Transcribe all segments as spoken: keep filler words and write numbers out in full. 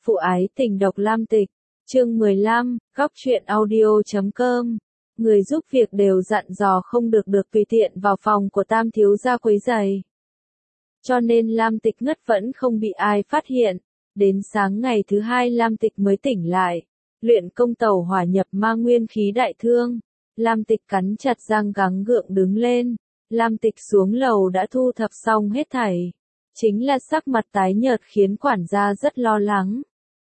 Phụ ái tình độc Lam Tịch, chương mười lăm, góc truyện audio chấm com. Người giúp việc đều dặn dò không được được tùy tiện vào phòng của Tam thiếu gia quấy rầy. Cho nên Lam Tịch ngất vẫn không bị ai phát hiện. Đến sáng ngày thứ hai Lam Tịch mới tỉnh lại. Luyện công tẩu hỏa nhập ma nguyên khí đại thương. Lam Tịch cắn chặt răng gắng gượng đứng lên. Lam Tịch xuống lầu đã thu thập xong hết thảy. Chính là sắc mặt tái nhợt khiến quản gia rất lo lắng.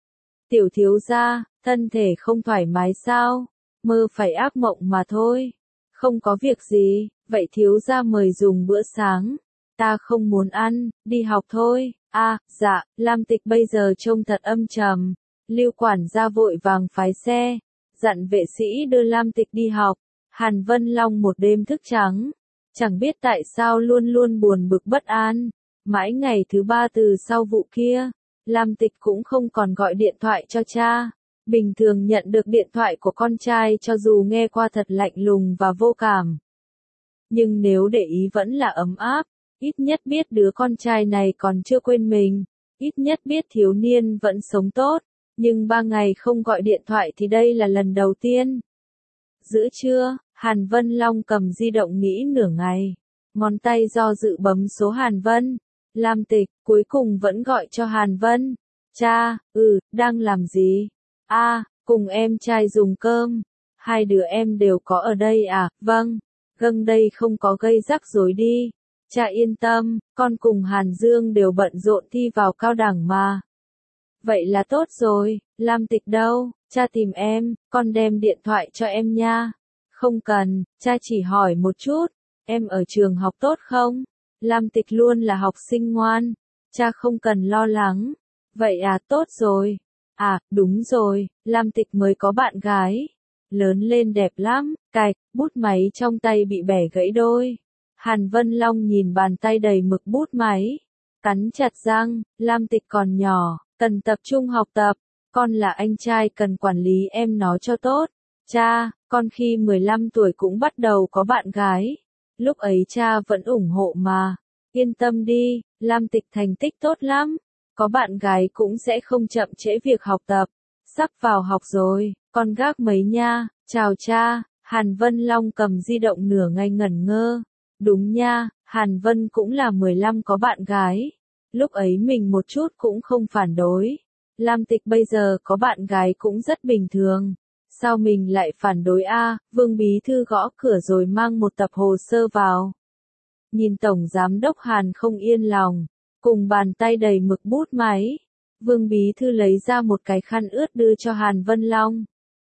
Tiểu thiếu gia, thân thể không thoải mái sao? Mơ phải ác mộng mà thôi. Không có việc gì, vậy thiếu gia mời dùng bữa sáng. Ta không muốn ăn, đi học thôi. A, à, dạ, Lam Tịch bây giờ trông thật âm trầm. Lưu quản gia vội vàng phái xe, dặn vệ sĩ đưa Lam Tịch đi học. Hàn Vân Long một đêm thức trắng, chẳng biết tại sao luôn luôn buồn bực bất an. Mãi ngày thứ ba từ sau vụ kia, Lam Tịch cũng không còn gọi điện thoại cho cha. Bình thường nhận được điện thoại của con trai cho dù nghe qua thật lạnh lùng và vô cảm. Nhưng nếu để ý vẫn là ấm áp, ít nhất biết đứa con trai này còn chưa quên mình, ít nhất biết thiếu niên vẫn sống tốt. Nhưng ba ngày không gọi điện thoại thì đây là lần đầu tiên. Giữa trưa, Hàn Vân Long cầm di động nghĩ nửa ngày. Ngón tay do dự bấm số Hàn Vân. Lam Tịch, cuối cùng vẫn gọi cho Hàn Vân. Cha, ừ, đang làm gì? A, à, cùng em trai dùng cơm. Hai đứa em đều có ở đây à? Vâng, gần đây không có gây rắc rối đi. Cha yên tâm, con cùng Hàn Dương đều bận rộn thi vào cao đẳng mà. Vậy là tốt rồi, Lam Tịch đâu? Cha tìm em, con đem điện thoại cho em nha. Không cần, cha chỉ hỏi một chút, em ở trường học tốt không? Lam Tịch luôn là học sinh ngoan, cha không cần lo lắng. Vậy à, tốt rồi. À, đúng rồi, Lam Tịch mới có bạn gái. Lớn lên đẹp lắm, cạch, bút máy trong tay bị bẻ gãy đôi. Hàn Vân Long nhìn bàn tay đầy mực bút máy, cắn chặt răng, Lam Tịch còn nhỏ, cần tập trung học tập. Con là anh trai cần quản lý em nó cho tốt. Cha, con khi mười lăm tuổi cũng bắt đầu có bạn gái. Lúc ấy cha vẫn ủng hộ mà. Yên tâm đi, Lam Tịch thành tích tốt lắm. Có bạn gái cũng sẽ không chậm trễ việc học tập. Sắp vào học rồi, con gác mấy nha. Chào cha. Hàn Vân Long cầm di động nửa ngày ngẩn ngơ. Đúng nha, Hàn Vân cũng là mười lăm có bạn gái. Lúc ấy mình một chút cũng không phản đối. Lam Tịch bây giờ có bạn gái cũng rất bình thường. Sao mình lại phản đối a? Vương bí thư gõ cửa rồi mang một tập hồ sơ vào. Nhìn tổng giám đốc Hàn không yên lòng, cùng bàn tay đầy mực bút máy. Vương bí thư lấy ra một cái khăn ướt đưa cho Hàn Vân Long.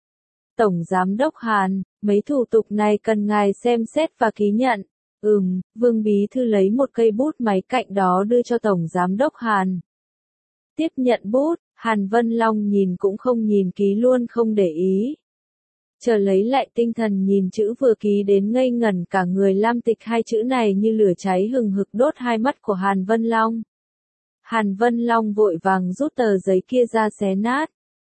Tổng giám đốc Hàn, mấy thủ tục này cần ngài xem xét và ký nhận. Ừm, Vương bí thư lấy một cây bút máy cạnh đó đưa cho tổng giám đốc Hàn. Tiếp nhận bút, Hàn Vân Long nhìn cũng không nhìn ký luôn không để ý. Chờ lấy lại tinh thần nhìn chữ vừa ký đến ngây ngẩn cả người. Lam Tịch, hai chữ này như lửa cháy hừng hực đốt hai mắt của Hàn Vân Long. Hàn Vân Long vội vàng rút tờ giấy kia ra xé nát.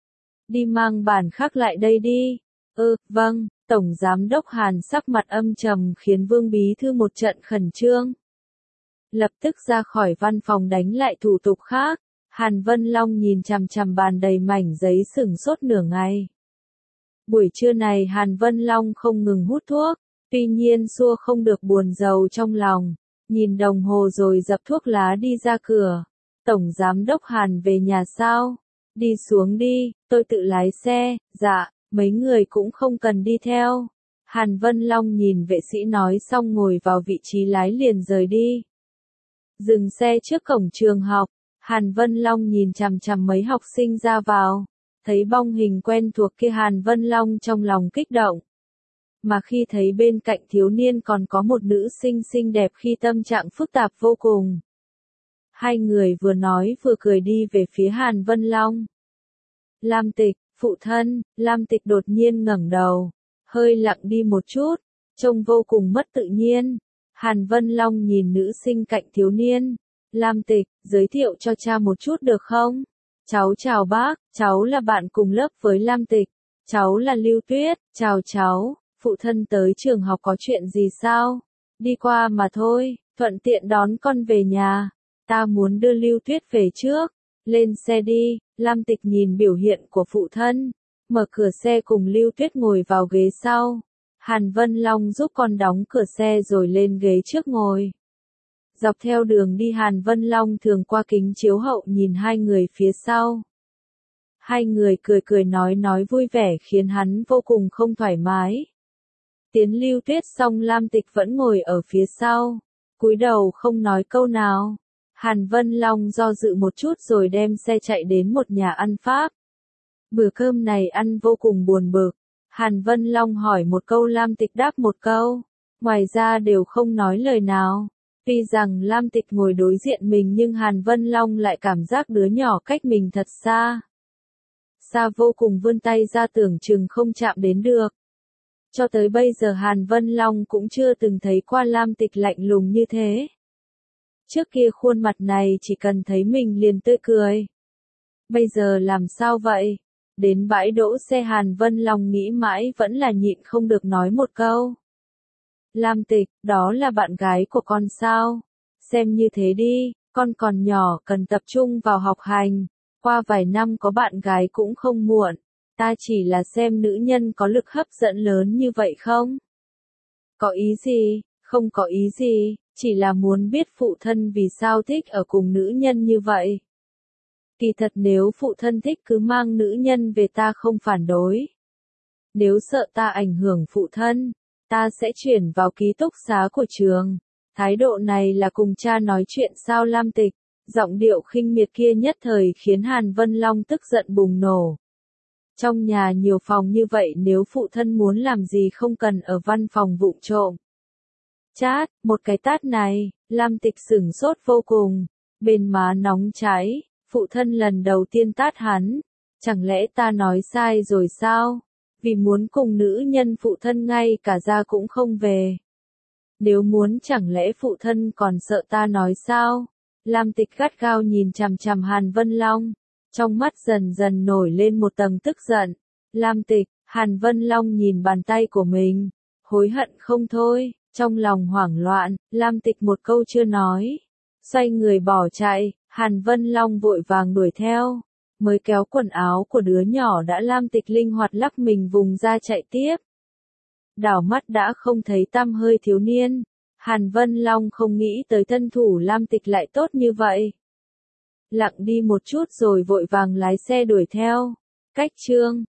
Đi mang bản khác lại đây đi. Ơ, ừ, vâng, tổng giám đốc Hàn sắc mặt âm trầm khiến Vương bí thư một trận khẩn trương. Lập tức ra khỏi văn phòng đánh lại thủ tục khác. Hàn Vân Long nhìn chằm chằm bàn đầy mảnh giấy sửng sốt nửa ngày. Buổi trưa này Hàn Vân Long không ngừng hút thuốc, tuy nhiên xua không được buồn rầu trong lòng, nhìn đồng hồ rồi dập thuốc lá đi ra cửa. Tổng giám đốc Hàn về nhà sao? Đi xuống đi, tôi tự lái xe. Dạ, mấy người cũng không cần đi theo. Hàn Vân Long nhìn vệ sĩ nói xong ngồi vào vị trí lái liền rời đi. Dừng xe trước cổng trường học. Hàn Vân Long nhìn chằm chằm mấy học sinh ra vào, thấy bóng hình quen thuộc kia Hàn Vân Long trong lòng kích động. Mà khi thấy bên cạnh thiếu niên còn có một nữ sinh xinh đẹp khi tâm trạng phức tạp vô cùng. Hai người vừa nói vừa cười đi về phía Hàn Vân Long. Lam Tịch, phụ thân. Lam Tịch đột nhiên ngẩng đầu, hơi lặng đi một chút, trông vô cùng mất tự nhiên. Hàn Vân Long nhìn nữ sinh cạnh thiếu niên. Lam Tịch, giới thiệu cho cha một chút được không? Cháu chào bác, cháu là bạn cùng lớp với Lam Tịch. Cháu là Lưu Tuyết, chào cháu, phụ thân tới trường học có chuyện gì sao? Đi qua mà thôi, thuận tiện đón con về nhà. Ta muốn đưa Lưu Tuyết về trước. Lên xe đi, Lam Tịch nhìn biểu hiện của phụ thân, mở cửa xe cùng Lưu Tuyết ngồi vào ghế sau. Hàn Vân Long giúp con đóng cửa xe rồi lên ghế trước ngồi. Dọc theo đường đi Hàn Vân Long thường qua kính chiếu hậu nhìn hai người phía sau. Hai người cười cười nói nói vui vẻ khiến hắn vô cùng không thoải mái. Tiến Lưu Tuyết xong Lam Tịch vẫn ngồi ở phía sau, cúi đầu không nói câu nào. Hàn Vân Long do dự một chút rồi đem xe chạy đến một nhà ăn Pháp. Bữa cơm này ăn vô cùng buồn bực. Hàn Vân Long hỏi một câu Lam Tịch đáp một câu, ngoài ra đều không nói lời nào. Tuy rằng Lam Tịch ngồi đối diện mình nhưng Hàn Vân Long lại cảm giác đứa nhỏ cách mình thật xa. Xa vô cùng, vươn tay ra tưởng chừng không chạm đến được. Cho tới bây giờ Hàn Vân Long cũng chưa từng thấy qua Lam Tịch lạnh lùng như thế. Trước kia khuôn mặt này chỉ cần thấy mình liền tươi cười. Bây giờ làm sao vậy? Đến bãi đỗ xe Hàn Vân Long nghĩ mãi vẫn là nhịn không được nói một câu. Lam Tịch, đó là bạn gái của con sao? Xem như thế đi, con còn nhỏ cần tập trung vào học hành. Qua vài năm có bạn gái cũng không muộn. Ta chỉ là xem nữ nhân có lực hấp dẫn lớn như vậy không? Có ý gì? Không có ý gì, chỉ là muốn biết phụ thân vì sao thích ở cùng nữ nhân như vậy. Kỳ thật nếu phụ thân thích cứ mang nữ nhân về ta không phản đối. Nếu sợ ta ảnh hưởng phụ thân, ta sẽ chuyển vào ký túc xá của trường. Thái độ này là cùng cha nói chuyện sao Lam Tịch? Giọng điệu khinh miệt kia nhất thời khiến Hàn Vân Long tức giận bùng nổ. Trong nhà nhiều phòng như vậy nếu phụ thân muốn làm gì không cần ở văn phòng vụng trộm. Chát, một cái tát này, Lam Tịch sửng sốt vô cùng, bên má nóng cháy, phụ thân lần đầu tiên tát hắn, chẳng lẽ ta nói sai rồi sao? Vì muốn cùng nữ nhân phụ thân ngay cả ra cũng không về. Nếu muốn chẳng lẽ phụ thân còn sợ ta nói sao? Lam Tịch gắt gao nhìn chằm chằm Hàn Vân Long, trong mắt dần dần nổi lên một tầng tức giận. Lam Tịch, Hàn Vân Long nhìn bàn tay của mình, hối hận không thôi, trong lòng hoảng loạn, Lam Tịch một câu chưa nói, xoay người bỏ chạy, Hàn Vân Long vội vàng đuổi theo, mới kéo quần áo của đứa nhỏ đã Lam Tịch linh hoạt lắc mình vùng ra chạy tiếp. Đảo mắt đã không thấy tăm hơi thiếu niên. Hàn Vân Long không nghĩ tới thân thủ Lam Tịch lại tốt như vậy. Lặng đi một chút rồi vội vàng lái xe đuổi theo. Cách chương